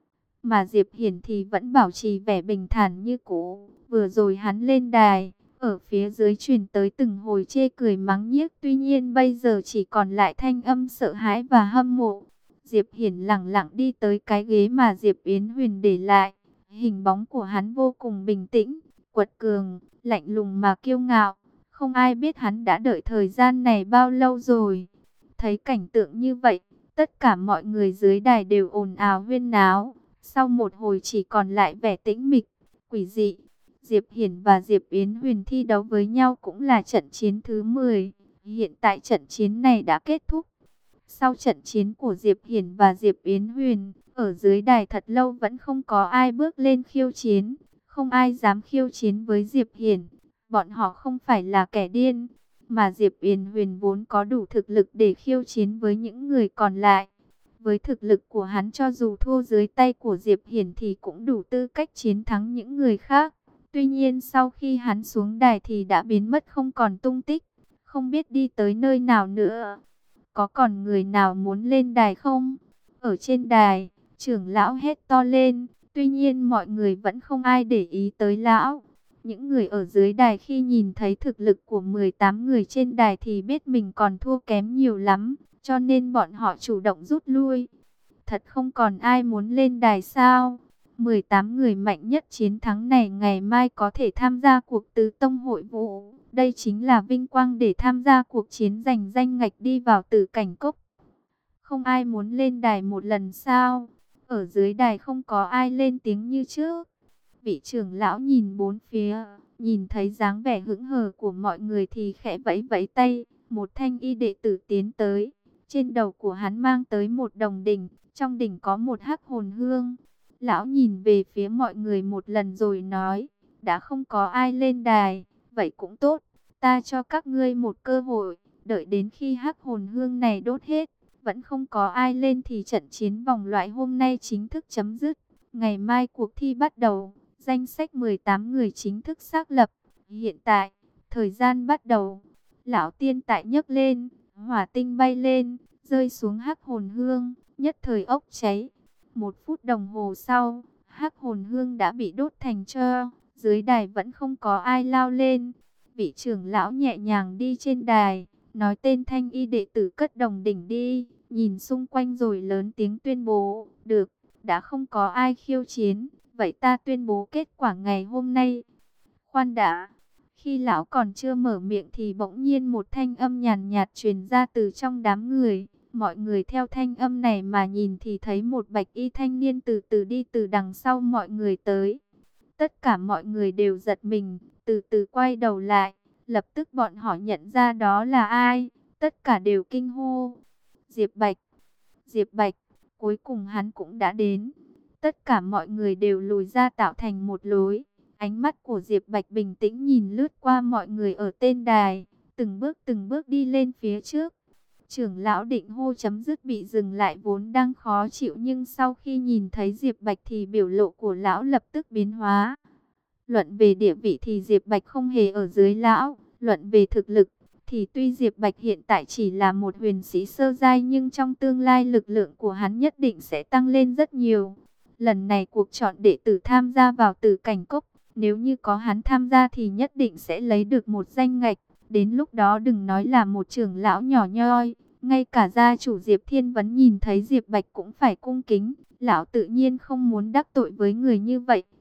Mà Diệp Hiển thì vẫn bảo trì vẻ bình thản như cũ. Vừa rồi hắn lên đài, ở phía dưới truyền tới từng hồi chê cười mắng nhiếc. Tuy nhiên bây giờ chỉ còn lại thanh âm sợ hãi và hâm mộ. Diệp Hiển lặng lặng đi tới cái ghế mà Diệp Yến Huyền để lại. Hình bóng của hắn vô cùng bình tĩnh, quật cường, lạnh lùng mà kiêu ngạo. Không ai biết hắn đã đợi thời gian này bao lâu rồi. Thấy cảnh tượng như vậy, tất cả mọi người dưới đài đều ồn ào huyên náo. Sau một hồi chỉ còn lại vẻ tĩnh mịch, quỷ dị. Diệp Hiển và Diệp Yến Huyền thi đấu với nhau cũng là trận chiến thứ 10. Hiện tại trận chiến này đã kết thúc. Sau trận chiến của Diệp Hiển và Diệp Yến Huyền, ở dưới đài thật lâu vẫn không có ai bước lên khiêu chiến. Không ai dám khiêu chiến với Diệp Hiển. Bọn họ không phải là kẻ điên, mà Diệp Yến Huyền vốn có đủ thực lực để khiêu chiến với những người còn lại. Với thực lực của hắn cho dù thua dưới tay của Diệp Hiển thì cũng đủ tư cách chiến thắng những người khác. Tuy nhiên sau khi hắn xuống đài thì đã biến mất không còn tung tích, không biết đi tới nơi nào nữa. Có còn người nào muốn lên đài không? Ở trên đài, trưởng lão hét to lên, tuy nhiên mọi người vẫn không ai để ý tới lão. Những người ở dưới đài khi nhìn thấy thực lực của 18 người trên đài thì biết mình còn thua kém nhiều lắm, cho nên bọn họ chủ động rút lui. Thật không còn ai muốn lên đài sao? 18 người mạnh nhất chiến thắng này ngày mai có thể tham gia cuộc tứ tông hội vũ. Đây chính là vinh quang để tham gia cuộc chiến giành danh ngạch đi vào tử cảnh cốc. Không ai muốn lên đài một lần sao? Ở dưới đài không có ai lên tiếng như trước. Vị trưởng lão nhìn bốn phía, nhìn thấy dáng vẻ hững hờ của mọi người thì khẽ vẫy vẫy tay. Một thanh y đệ tử tiến tới. Trên đầu của hắn mang tới một đồng đỉnh, trong đỉnh có một hắc hồn hương. Lão nhìn về phía mọi người một lần rồi nói, đã không có ai lên đài, vậy cũng tốt, ta cho các ngươi một cơ hội, đợi đến khi hắc hồn hương này đốt hết, vẫn không có ai lên thì trận chiến vòng loại hôm nay chính thức chấm dứt. Ngày mai cuộc thi bắt đầu, danh sách 18 người chính thức xác lập. Hiện tại, thời gian bắt đầu. Lão tiên tại nhấc lên, hỏa tinh bay lên, rơi xuống hắc hồn hương, nhất thời ốc cháy. 1 phút đồng hồ sau, hắc hồn hương đã bị đốt thành tro. Dưới đài vẫn không có ai lao lên. Vị trưởng lão nhẹ nhàng đi trên đài, nói tên thanh y đệ tử cất đồng đỉnh đi, nhìn xung quanh rồi lớn tiếng tuyên bố, được, đã không có ai khiêu chiến, vậy ta tuyên bố kết quả ngày hôm nay. Khoan đã, khi lão còn chưa mở miệng thì bỗng nhiên một thanh âm nhàn nhạt truyền ra từ trong đám người. Mọi người theo thanh âm này mà nhìn thì thấy một bạch y thanh niên từ từ đi từ đằng sau mọi người tới. Tất cả mọi người đều giật mình, từ từ quay đầu lại. Lập tức bọn họ nhận ra đó là ai. Tất cả đều kinh hô. Diệp Bạch, Diệp Bạch, cuối cùng hắn cũng đã đến. Tất cả mọi người đều lùi ra tạo thành một lối. Ánh mắt của Diệp Bạch bình tĩnh nhìn lướt qua mọi người ở tên đài. Từng bước đi lên phía trước. Trưởng lão định hô chấm dứt bị dừng lại vốn đang khó chịu, nhưng sau khi nhìn thấy Diệp Bạch thì biểu lộ của lão lập tức biến hóa. Luận về địa vị thì Diệp Bạch không hề ở dưới lão. Luận về thực lực thì tuy Diệp Bạch hiện tại chỉ là một huyền sĩ sơ giai, nhưng trong tương lai lực lượng của hắn nhất định sẽ tăng lên rất nhiều. Lần này cuộc chọn đệ tử tham gia vào tử cảnh cốc, nếu như có hắn tham gia thì nhất định sẽ lấy được một danh ngạch. Đến lúc đó đừng nói là một trưởng lão nhỏ nhoi, ngay cả gia chủ Diệp Thiên Vấn nhìn thấy Diệp Bạch cũng phải cung kính. Lão tự nhiên không muốn đắc tội với người như vậy.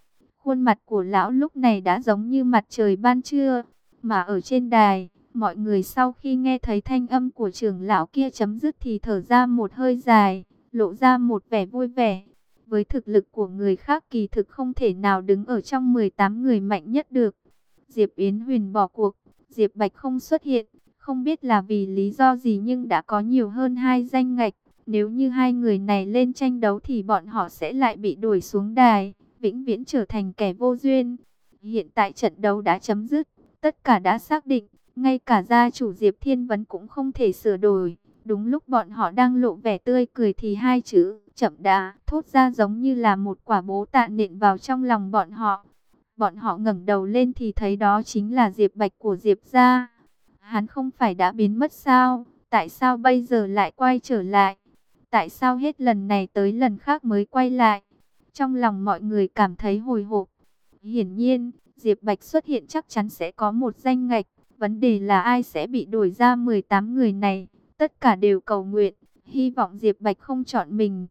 Khuôn mặt của lão lúc này đã giống như mặt trời ban trưa, mà ở trên đài, mọi người sau khi nghe thấy thanh âm của trưởng lão kia chấm dứt thì thở ra một hơi dài, lộ ra một vẻ vui vẻ. Với thực lực của người khác kỳ thực không thể nào đứng ở trong 18 người mạnh nhất được. Diệp Yến Huyền bỏ cuộc, Diệp Bạch không xuất hiện, không biết là vì lý do gì nhưng đã có nhiều hơn 2 danh ngạch. Nếu như hai người này lên tranh đấu thì bọn họ sẽ lại bị đuổi xuống đài, vĩnh viễn trở thành kẻ vô duyên. Hiện tại trận đấu đã chấm dứt, tất cả đã xác định, ngay cả gia chủ Diệp Thiên Vấn cũng không thể sửa đổi. Đúng lúc bọn họ đang lộ vẻ tươi cười thì hai chữ chậm đã thốt ra giống như là một quả bố tạ nện vào trong lòng bọn họ. Bọn họ ngẩng đầu lên thì thấy đó chính là Diệp Bạch của Diệp gia. Hắn không phải đã biến mất sao? Tại sao bây giờ lại quay trở lại? Tại sao hết lần này tới lần khác mới quay lại? Trong lòng mọi người cảm thấy hồi hộp. Hiển nhiên, Diệp Bạch xuất hiện chắc chắn sẽ có một danh ngạch. Vấn đề là ai sẽ bị đổi ra 18 người này? Tất cả đều cầu nguyện, hy vọng Diệp Bạch không chọn mình.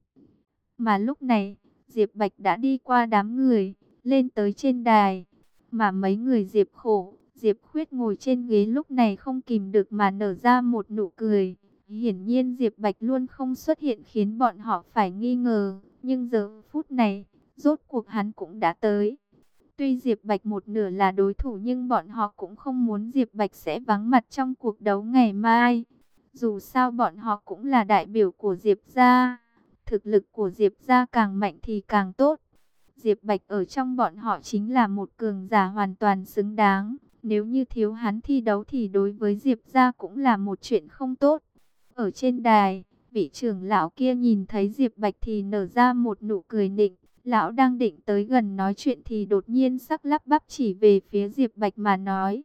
Mà lúc này, Diệp Bạch đã đi qua đám người, lên tới trên đài. Mà mấy người Diệp Khổ, Diệp Khuyết ngồi trên ghế lúc này không kìm được mà nở ra một nụ cười. Hiển nhiên Diệp Bạch luôn không xuất hiện khiến bọn họ phải nghi ngờ. Nhưng giờ phút này, rốt cuộc hắn cũng đã tới. Tuy Diệp Bạch một nửa là đối thủ nhưng bọn họ cũng không muốn Diệp Bạch sẽ vắng mặt trong cuộc đấu ngày mai. Dù sao bọn họ cũng là đại biểu của Diệp gia. Thực lực của Diệp gia càng mạnh thì càng tốt. Diệp Bạch ở trong bọn họ chính là một cường giả hoàn toàn xứng đáng. Nếu như thiếu hắn thi đấu thì đối với Diệp gia cũng là một chuyện không tốt. Ở trên đài, vị trưởng lão kia nhìn thấy Diệp Bạch thì nở ra một nụ cười nịnh. Lão đang định tới gần nói chuyện thì đột nhiên sắc lắp bắp chỉ về phía Diệp Bạch mà nói.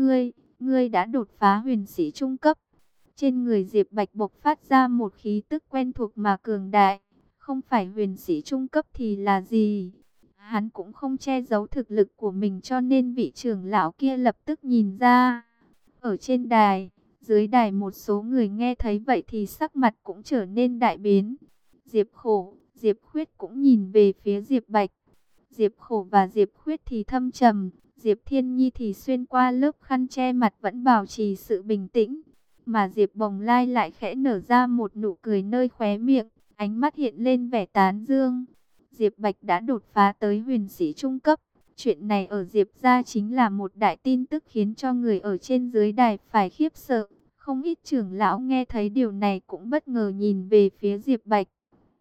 Ngươi đã đột phá huyền sĩ trung cấp. Trên người Diệp Bạch bộc phát ra một khí tức quen thuộc mà cường đại. Không phải huyền sĩ trung cấp thì là gì? Hắn cũng không che giấu thực lực của mình cho nên vị trưởng lão kia lập tức nhìn ra. Ở trên đài, dưới đài một số người nghe thấy vậy thì sắc mặt cũng trở nên đại biến. Diệp Khổ, Diệp Khuyết cũng nhìn về phía Diệp Bạch. Diệp Khổ và Diệp Khuyết thì thâm trầm, Diệp Thiên Nhi thì xuyên qua lớp khăn che mặt vẫn bảo trì sự bình tĩnh. Mà Diệp Bồng Lai lại khẽ nở ra một nụ cười nơi khóe miệng, ánh mắt hiện lên vẻ tán dương. Diệp Bạch đã đột phá tới huyền sĩ trung cấp. Chuyện này ở Diệp gia chính là một đại tin tức khiến cho người ở trên dưới đài phải khiếp sợ. Không ít trưởng lão nghe thấy điều này cũng bất ngờ nhìn về phía Diệp Bạch.